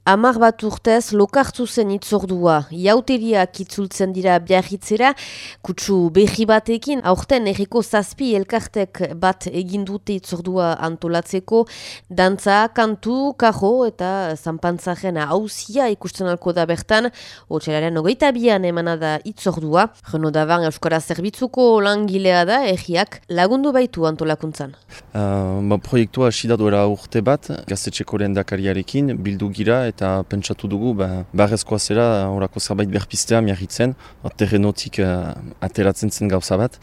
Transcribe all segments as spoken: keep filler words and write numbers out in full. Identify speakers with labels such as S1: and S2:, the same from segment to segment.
S1: Hamar bat urtez lokartu zen itzordua. Iauteriak itzultzen dira Biarritzera, kutsu berri batekin, aurten erriko zazpi elkartek bat egin dute itzordua antolatzeko, dantza, kantu, kajo eta zanpantzaren hauzia ikusten alko da bertan, otxailaren hogeita bian emana da itzordua. Reno Davan Euskara Zerbitzuko langilea da, erriak lagundu baitu antolakuntzan.
S2: Uh, ba, proiektua hasi da duela urte bat, gaztetxeko lehendakariarekin bildu gira eta pentsatu dugu ba, barrezkoa zera horako zerbait berpistea miarritzen, terrenotik uh, ateratzen zen gauza bat.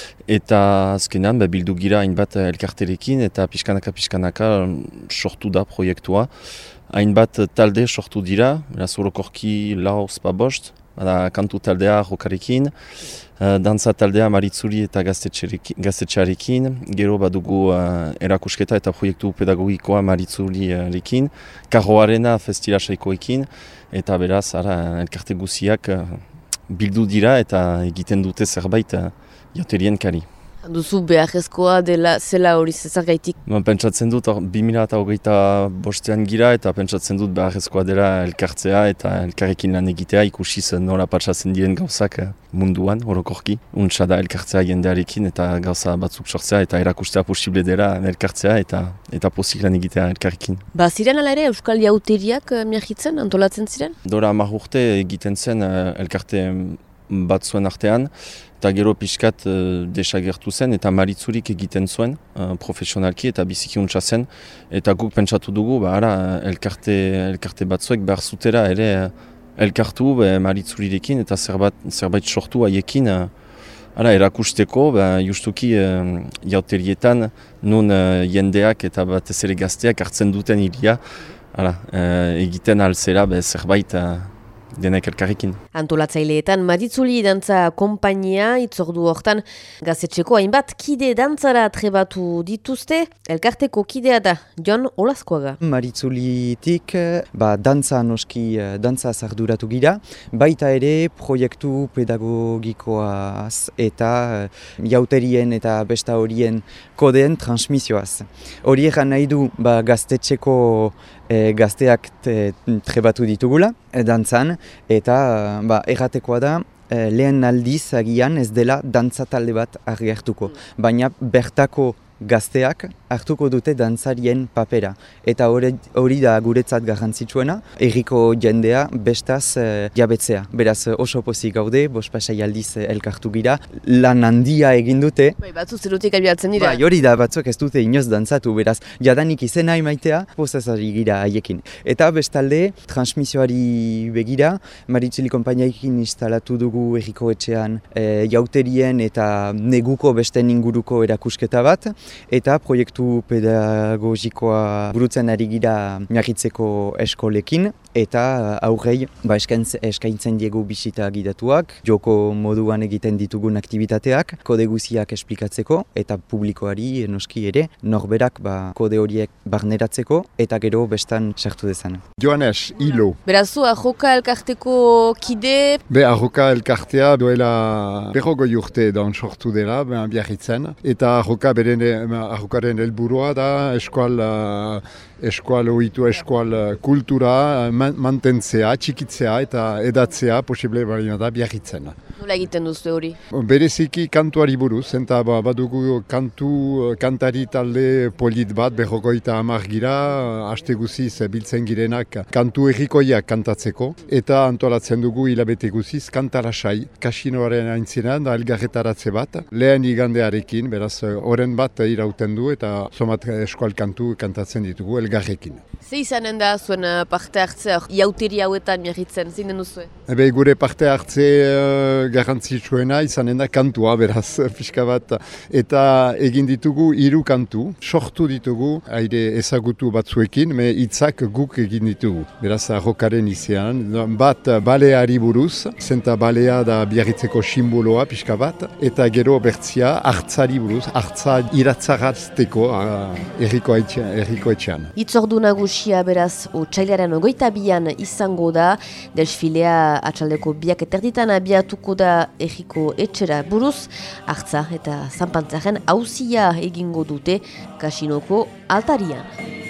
S2: Eta azkenean ba, bildu gira hainbat elkarterekin eta pixkanaka-pixkanaka sortu da proiektua. Hainbat talde sortu dira, beraz orokorki lauz ba bost, bada kantu taldea rokarekin, Uh, dantza taldea Maritzuli eta gaztetxearekin, gero badugu uh, erakusketa eta proiektu pedagogikoa Maritzuliarekin, Karroarena festila saikoekin, eta beraz ara, elkarte guziak uh, bildu dira eta egiten dute zerbait uh, jauterien kari.
S1: Duzu beharrezkoa dela zela hori zezargaitik?
S2: Ba, pentsatzen dut bi mila hogeita bostean gira eta pentsatzen dut beharrezkoa dela elkartzea eta elkarrekin lan egitea ikusiz nola patsatzen diren gauzak munduan, orokorki. Untsa da elkartzea jendearekin eta gauza batzuk sortzea eta erakustea posible dela elkartzea eta eta pozik lan egitea elkarrekin.
S1: Ba, ziren ala ere Euskal Jauteriak miarritzen antolatzen ziren?
S2: Dora hamar urte egiten zen elkarte batzuen artean, eta gero pixkat uh, desagertu zen eta Maritzulik egiten zuen uh, profesionalki eta biziki untsa zen. Eta guk pentsatu dugu, ba, ara, elkarte, elkarte batzuek behar zutera ere uh, elkartu be, Maritzulirekin eta zerbait, zerbait sortu haiekin uh, ara, erakusteko, ba, justuki uh, jauterietan nun uh, jendeak eta batez ere gazteak hartzen duten hiria, ara, uh, egiten alzera be, zerbait uh, denek elkarrekin.
S1: Antolatzaileetan Maritzuli dantza konpainia itzordu hortan gaztetxeko hainbat kide dantzara trebatu dituzte, elkarteko kidea da Jon Olazkoaga.
S3: Maritzulitik ba, dantza noski dantza zarduratu gira, baita ere proiektu pedagogikoaz eta jauterien eta besta horien kodeen transmisioaz. Hori egan nahi du ba, gaztetxeko E, gazteak te, trebatu ditugula, e, dantzan, eta ba, erratekoa da, e, lehen aldiz agian ez dela dantza talde bat argi hartuko. Baina bertako gazteak hartuko dute dantzarien papera. Eta hori, hori da guretzat garrantzitsuena, herriko jendea bestaz e, jabetzea. Beraz oso pozik gaude, bost pasai aldiz elkartu gira, lan handia egin dute.
S1: Bai, batzu zerutik abiatzen dira.
S3: Bai, hori da, batzuk ez dute inoz dantzatu, beraz, jadanik izena emaitea, pozazari gira haiekin. Eta bestalde, transmisioari begira, Maritzuli konpainiaekin instalatu dugu herriko etxean e, jauterien eta neguko besten inguruko erakusketa bat, eta proiektu pedagogikoa burutzen ari gira miarritzeko eskolekin, eta aurrei ba, eskaintzen diegu bisita gidatuak, joko moduan egiten ditugun aktivitateak, kode guziak esplikatzeko, eta publikoari noski ere, norberak ba, kode horiek barneratzeko, eta gero bestan sartu dezan.
S4: Joanes, hilo.
S1: Berazu, Arroka elkarteko kide?
S4: Be, Arroka elkartea duela berrogoi urte dan sortu dela, Biarritzen, eta Arroka beren Arrokaren helburua da eskual, eskual ohitu, eskual kultura mantentzea, txikitzea eta edatzea posible balina da Biarritzen.
S1: Nola egiten duzu hori?
S4: Bereziki kantuari buruz, eta badugu kantu, kantari talde polit bat, berrogoita hamar gira, haste guziz biltzen girenak kantu errikoiak kantatzeko, eta antolatzen dugu hilabete guziz kantarasai, kasinoaren aintzinean da elgarretaratze bat, lehen igandearekin, beraz oren bat irauten du eta somat eskual kantu kantatzen ditugu elgarrekin.
S1: Ze izanen da zuen parte hartzea, jauteri hauetan miarritzen, zinen duzu?
S4: Ebe gure parte hartze uh, garrantzitsuena izanen da kantua, beraz, pixka bat. Eta egin ditugu hiru kantu, sortu ditugu aire ezagutu batzuekin, me hitzak guk egin ditugu. Beraz, Arrokaren izean, bat baleari buruz, zenta balea da Biarritzeko simboloa pixka bat, eta gero bertzia hartzari buruz, hartza iratzarazteko herriko etxean.
S1: Itzordu nagusia beraz, otsailaren hogeita bian izango da, desfilea atxaldeko biak eterditan abiatuko da herriko etxera buruz, hartza eta zanpantzaren hauzia egingo dute kasinoko altarian.